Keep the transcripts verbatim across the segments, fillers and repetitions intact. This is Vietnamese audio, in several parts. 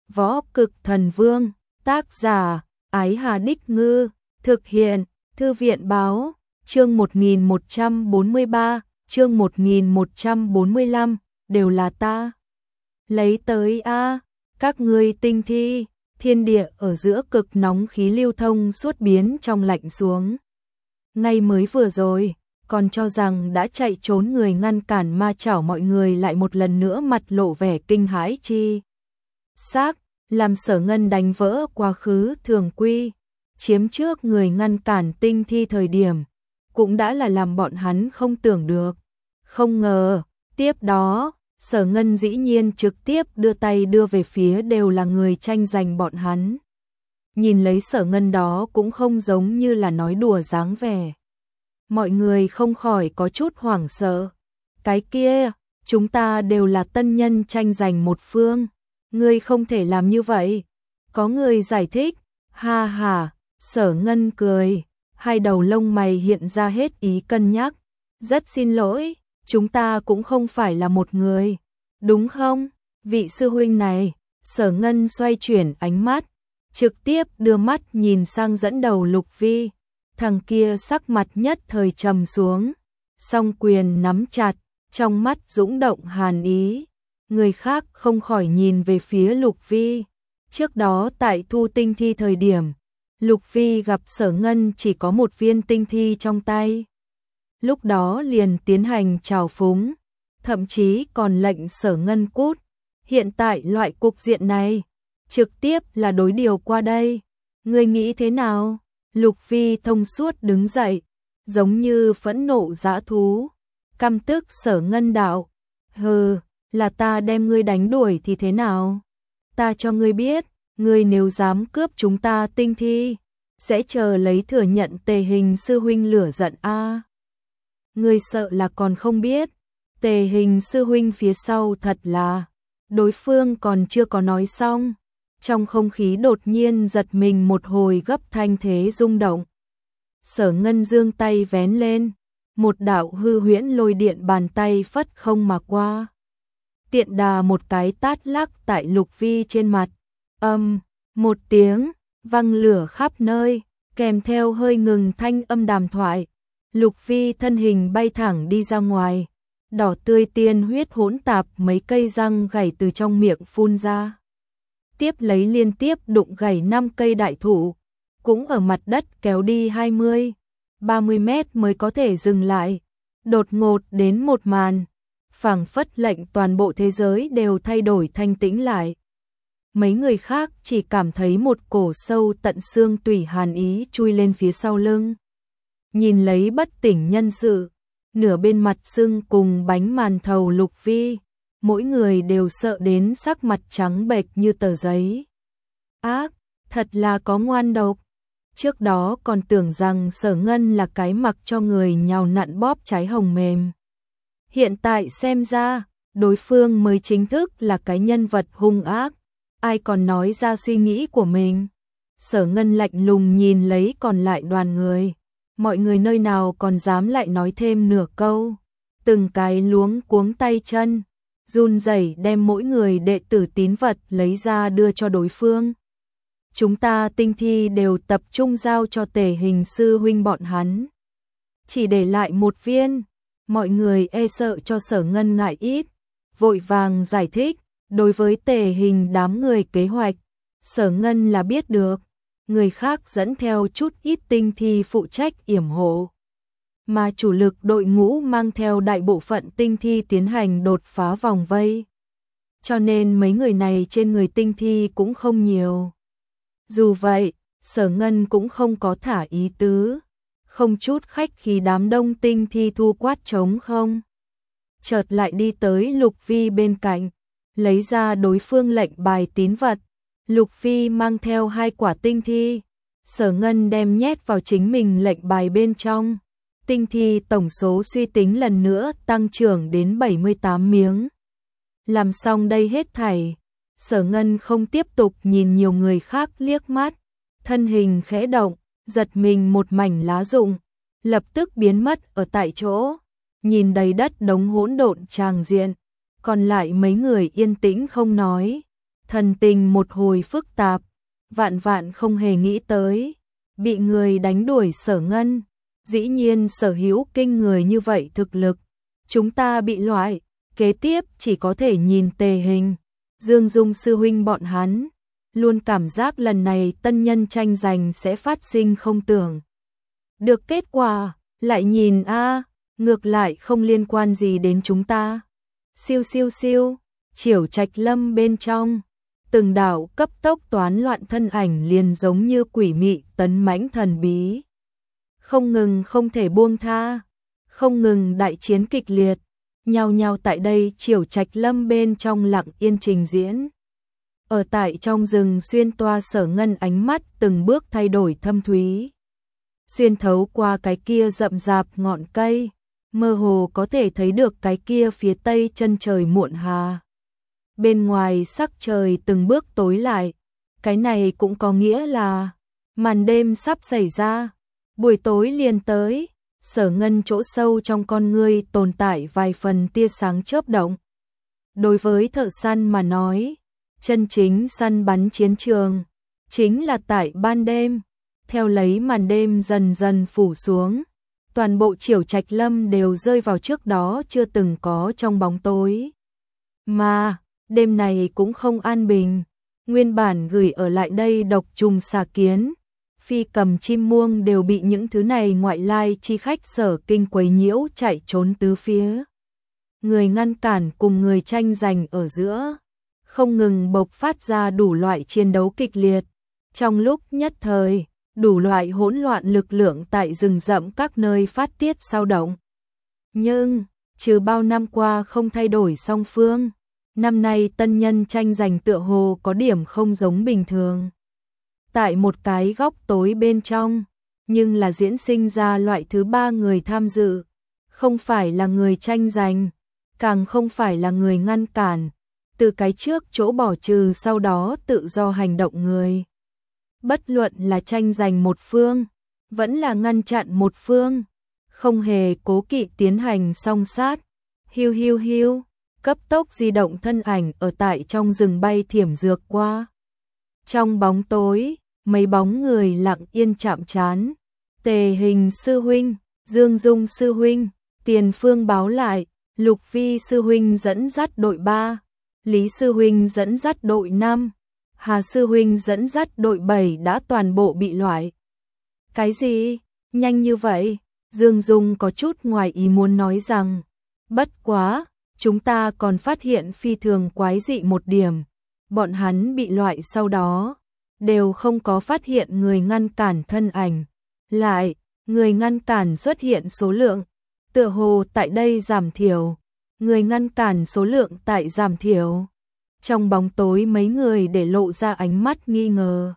Võ Cực Thần Vương, tác giả, Ái Hà Đích Ngư, thực hiện, Thư viện Báo, chương một nghìn một trăm bốn mươi ba, chương một nghìn một trăm bốn mươi lăm, đều là ta. Lấy tới a, các ngươi tinh thi, thiên địa ở giữa cực nóng khí lưu thông suốt biến trong lạnh xuống. Ngay mới vừa rồi, còn cho rằng đã chạy trốn người ngăn cản ma chảo mọi người lại một lần nữa mặt lộ vẻ kinh hãi chi xác, làm Sở Ngân đánh vỡ quá khứ thường quy, chiếm trước người ngăn cản tinh thi thời điểm, cũng đã là làm bọn hắn không tưởng được. Không ngờ, tiếp đó, Sở Ngân dĩ nhiên trực tiếp đưa tay đưa về phía đều là người tranh giành bọn hắn. Nhìn lấy Sở Ngân đó cũng không giống như là nói đùa dáng vẻ. Mọi người không khỏi có chút hoảng sợ. Cái kia, chúng ta đều là tân nhân tranh giành một phương. Ngươi không thể làm như vậy. Có người giải thích. Ha ha, Sở Ngân cười. Hai đầu lông mày hiện ra hết ý cân nhắc. Rất xin lỗi, chúng ta cũng không phải là một người. Đúng không? Vị sư huynh này, Sở Ngân xoay chuyển ánh mắt. Trực tiếp đưa mắt nhìn sang dẫn đầu Lục Vi. Thằng kia sắc mặt nhất thời trầm xuống, song quyền nắm chặt, trong mắt dũng động hàn ý. Người khác không khỏi nhìn về phía Lục Vi. Trước đó tại thu tinh thi thời điểm, Lục Vi gặp Sở Ngân chỉ có một viên tinh thi trong tay. Lúc đó liền tiến hành trào phúng, thậm chí còn lệnh Sở Ngân cút. Hiện tại loại cục diện này, trực tiếp là đối điều qua đây. Ngươi nghĩ thế nào? Lục Vi thông suốt đứng dậy, giống như phẫn nộ dã thú, căm tức Sở Ngân đạo. Hừ, là ta đem ngươi đánh đuổi thì thế nào? Ta cho ngươi biết, ngươi nếu dám cướp chúng ta tinh thi, sẽ chờ lấy thừa nhận Tề Hình sư huynh lửa giận a. À. Ngươi sợ là còn không biết, Tề Hình sư huynh phía sau thật là. Đối phương còn chưa có nói xong. Trong không khí đột nhiên giật mình một hồi gấp thanh thế rung động. Sở Ngân giương tay vén lên, một đạo hư huyễn lôi điện bàn tay phất không mà qua. Tiện đà một cái tát lắc tại Lục Vi trên mặt. Âm, một tiếng, vang lửa khắp nơi, kèm theo hơi ngừng thanh âm đàm thoại. Lục Vi thân hình bay thẳng đi ra ngoài, đỏ tươi tiên huyết hỗn tạp mấy cây răng gảy từ trong miệng phun ra. Tiếp lấy liên tiếp đụng gãy năm cây đại thụ, cũng ở mặt đất kéo đi hai mươi, ba mươi mét mới có thể dừng lại. Đột ngột đến một màn, phảng phất lệnh toàn bộ thế giới đều thay đổi thanh tĩnh lại. Mấy người khác chỉ cảm thấy một cổ sâu tận xương tủy hàn ý chui lên phía sau lưng. Nhìn lấy bất tỉnh nhân sự, nửa bên mặt sưng cùng bánh màn thầu Lục Vi. Mỗi người đều sợ đến sắc mặt trắng bệch như tờ giấy. Ác, thật là có ngoan độc. Trước đó còn tưởng rằng Sở Ngân là cái mặc cho người nhào nặn bóp trái hồng mềm. Hiện tại xem ra, đối phương mới chính thức là cái nhân vật hung ác. Ai còn nói ra suy nghĩ của mình. Sở Ngân lạnh lùng nhìn lấy còn lại đoàn người. Mọi người nơi nào còn dám lại nói thêm nửa câu. Từng cái luống cuống tay chân, run rẩy đem mỗi người đệ tử tín vật lấy ra đưa cho đối phương. Chúng ta tinh thi đều tập trung giao cho Tề Hình sư huynh bọn hắn. Chỉ để lại một viên, mọi người e sợ cho Sở Ngân ngại ít, vội vàng giải thích. Đối với Tề Hình đám người kế hoạch, Sở Ngân là biết được, người khác dẫn theo chút ít tinh thi phụ trách yểm hộ. Mà chủ lực đội ngũ mang theo đại bộ phận tinh thi tiến hành đột phá vòng vây. Cho nên mấy người này trên người tinh thi cũng không nhiều. Dù vậy, Sở Ngân cũng không có thả ý tứ, không chút khách khí đám đông tinh thi thu quát trống không. Chợt lại đi tới Lục Vi bên cạnh, lấy ra đối phương lệnh bài tín vật. Lục Vi mang theo hai quả tinh thi, Sở Ngân đem nhét vào chính mình lệnh bài bên trong. Tinh thi tổng số suy tính lần nữa tăng trưởng đến bảy mươi tám miếng. Làm xong đây hết thảy, Sở Ngân không tiếp tục nhìn nhiều người khác liếc mắt, thân hình khẽ động, giật mình một mảnh lá rụng, lập tức biến mất ở tại chỗ. Nhìn đầy đất đống hỗn độn tràng diện, còn lại mấy người yên tĩnh không nói. thần tình một hồi phức tạp, vạn vạn không hề nghĩ tới, bị người đánh đuổi Sở Ngân, dĩ nhiên sở hữu kinh người như vậy thực lực, chúng ta bị loại, kế tiếp chỉ có thể nhìn Tề Hình, Dương Dung sư huynh bọn hắn, luôn cảm giác lần này tân nhân tranh giành sẽ phát sinh không tưởng được kết quả, lại nhìn a, ngược lại không liên quan gì đến chúng ta. Siêu siêu siêu, Chiểu Trạch Lâm bên trong, từng đạo cấp tốc toán loạn thân ảnh liền giống như quỷ mị tấn mãnh thần bí. Không ngừng không thể buông tha, không ngừng đại chiến kịch liệt, nhao nhao tại đây Chiểu Trạch Lâm bên trong lặng yên trình diễn. Ở tại trong rừng xuyên toa Sở Ngân ánh mắt từng bước thay đổi thâm thúy. Xuyên thấu qua cái kia rậm rạp ngọn cây, mơ hồ có thể thấy được cái kia phía tây chân trời muộn hà. Bên ngoài sắc trời từng bước tối lại, cái này cũng có nghĩa là màn đêm sắp xảy ra, buổi tối liền tới. Sở Ngân chỗ sâu trong con ngươi tồn tại vài phần tia sáng chớp động. Đối với thợ săn mà nói, chân chính săn bắn chiến trường chính là tại ban đêm. Theo lấy màn đêm dần dần phủ xuống, toàn bộ Chiểu Trạch Lâm đều rơi vào trước đó chưa từng có trong bóng tối. Mà, đêm này cũng không an bình, nguyên bản gửi ở lại đây độc trùng xà kiến, phi cầm chim muông đều bị những thứ này ngoại lai chi khách Sở Kinh quấy nhiễu chạy trốn tứ phía. Người ngăn cản cùng người tranh giành ở giữa, không ngừng bộc phát ra đủ loại chiến đấu kịch liệt. Trong lúc nhất thời, đủ loại hỗn loạn lực lượng tại rừng rậm các nơi phát tiết sao động. Nhưng, trừ bao năm qua không thay đổi song phương, năm nay tân nhân tranh giành tựa hồ có điểm không giống bình thường. Tại một cái góc tối bên trong, nhưng là diễn sinh ra loại thứ ba người tham dự, không phải là người tranh giành, càng không phải là người ngăn cản, từ cái trước chỗ bỏ trừ sau đó tự do hành động người. Bất luận là tranh giành một phương, vẫn là ngăn chặn một phương, không hề cố kỵ tiến hành song sát. Hiu hiu hiu, cấp tốc di động thân ảnh ở tại trong rừng bay thiểm dược qua. Trong bóng tối, mấy bóng người lặng yên chạm trán. Tề Hình sư huynh, Dương Dung sư huynh, tiền phương báo lại, Lục Vi sư huynh dẫn dắt đội ba, Lý sư huynh dẫn dắt đội năm. Hà sư huynh dẫn dắt đội bảy đã toàn bộ bị loại. Cái gì? Nhanh như vậy? Dương Dung có chút ngoài ý muốn nói rằng, bất quá, chúng ta còn phát hiện phi thường quái dị một điểm, bọn hắn bị loại sau đó, đều không có phát hiện người ngăn cản thân ảnh. Lại, người ngăn cản xuất hiện số lượng, tựa hồ tại đây giảm thiểu, người ngăn cản số lượng tại giảm thiểu. Trong bóng tối mấy người để lộ ra ánh mắt nghi ngờ.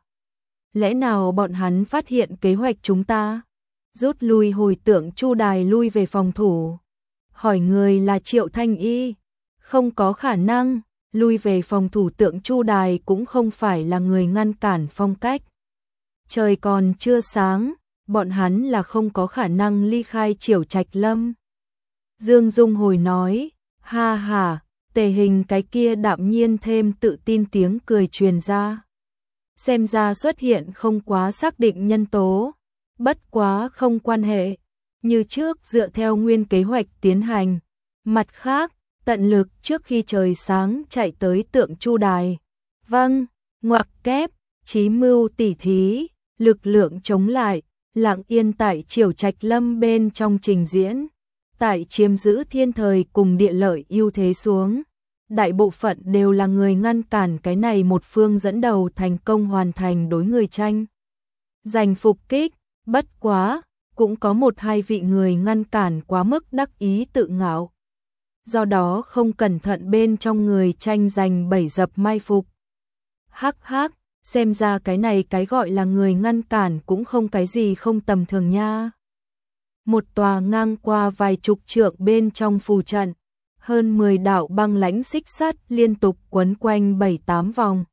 Lẽ nào bọn hắn phát hiện kế hoạch chúng ta? Rút lui hồi tưởng Chu Đài lui về phòng thủ. Hỏi người là Triệu Thanh Y. Không có khả năng, lui về phòng thủ tượng Chu Đài cũng không phải là người ngăn cản phong cách. Trời còn chưa sáng, bọn hắn là không có khả năng ly khai Chiểu Trạch Lâm. Dương Dung hồi nói, ha ha. Tề Hình cái kia đạm nhiên thêm tự tin tiếng cười truyền ra. Xem ra xuất hiện không quá xác định nhân tố, bất quá không quan hệ, như trước dựa theo nguyên kế hoạch tiến hành. Mặt khác, tận lực trước khi trời sáng chạy tới tượng Chu Đài. Vâng, ngoặc kép, chí mưu tỉ thí, lực lượng chống lại, lặng yên tại Chiểu Trạch Lâm bên trong trình diễn. Tại chiếm giữ thiên thời cùng địa lợi ưu thế xuống, đại bộ phận đều là người ngăn cản cái này một phương dẫn đầu thành công hoàn thành đối người tranh giành phục kích, bất quá, cũng có một hai vị người ngăn cản quá mức đắc ý tự ngạo. Do đó không cẩn thận bên trong người tranh giành bẫy dập mai phục. Hắc hắc, xem ra cái này cái gọi là người ngăn cản cũng không cái gì không tầm thường nha. Một tòa ngang qua vài chục trượng bên trong phù trận, hơn mười đạo băng lãnh xích sắt liên tục quấn quanh bảy tám vòng,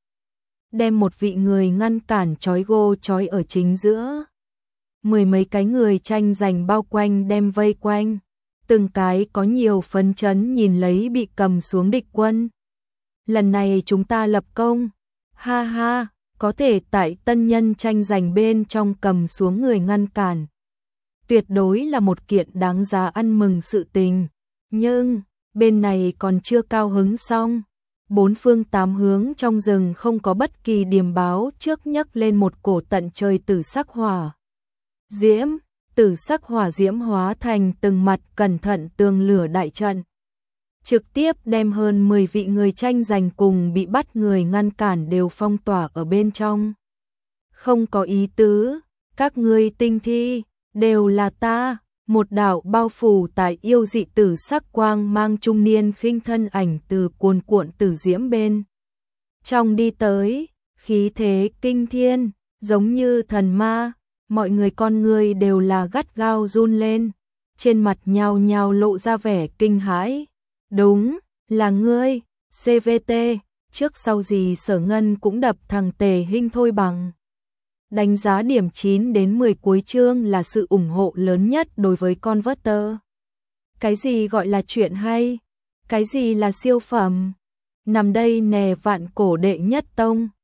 đem một vị người ngăn cản trói gô trói ở chính giữa. Mười mấy cái người tranh giành bao quanh đem vây quanh, từng cái có nhiều phấn chấn nhìn lấy bị cầm xuống địch quân. lần này chúng ta lập công. Ha ha, có thể tại tân nhân tranh giành bên trong cầm xuống người ngăn cản. Tuyệt đối là một kiện đáng giá ăn mừng sự tình. Nhưng, bên này còn chưa cao hứng xong. Bốn phương tám hướng trong rừng không có bất kỳ điềm báo trước nhấc lên một cổ tận trời tử sắc hỏa diễm, tử sắc hỏa diễm hóa thành từng mặt cẩn thận tường lửa đại trận. Trực tiếp đem hơn mười vị người tranh giành cùng bị bắt người ngăn cản đều phong tỏa ở bên trong. Không có ý tứ, các ngươi tinh thi, đều là ta. Một đạo bao phủ tại yêu dị tử sắc quang mang trung niên khinh thân ảnh từ cuồn cuộn tử diễm bên trong đi tới, khí thế kinh thiên, giống như thần ma, mọi người con người đều là gắt gao run lên, trên mặt nhao nhao lộ ra vẻ kinh hãi. Đúng, là ngươi, xê vê tê, trước sau gì Sở Ngân cũng đập thằng Tề Hinh thôi bằng. Đánh giá điểm chín đến mười cuối chương là sự ủng hộ lớn nhất đối với Converter. Cái gì gọi là chuyện hay? Cái gì là siêu phẩm? Nằm đây nè vạn cổ đệ nhất tông.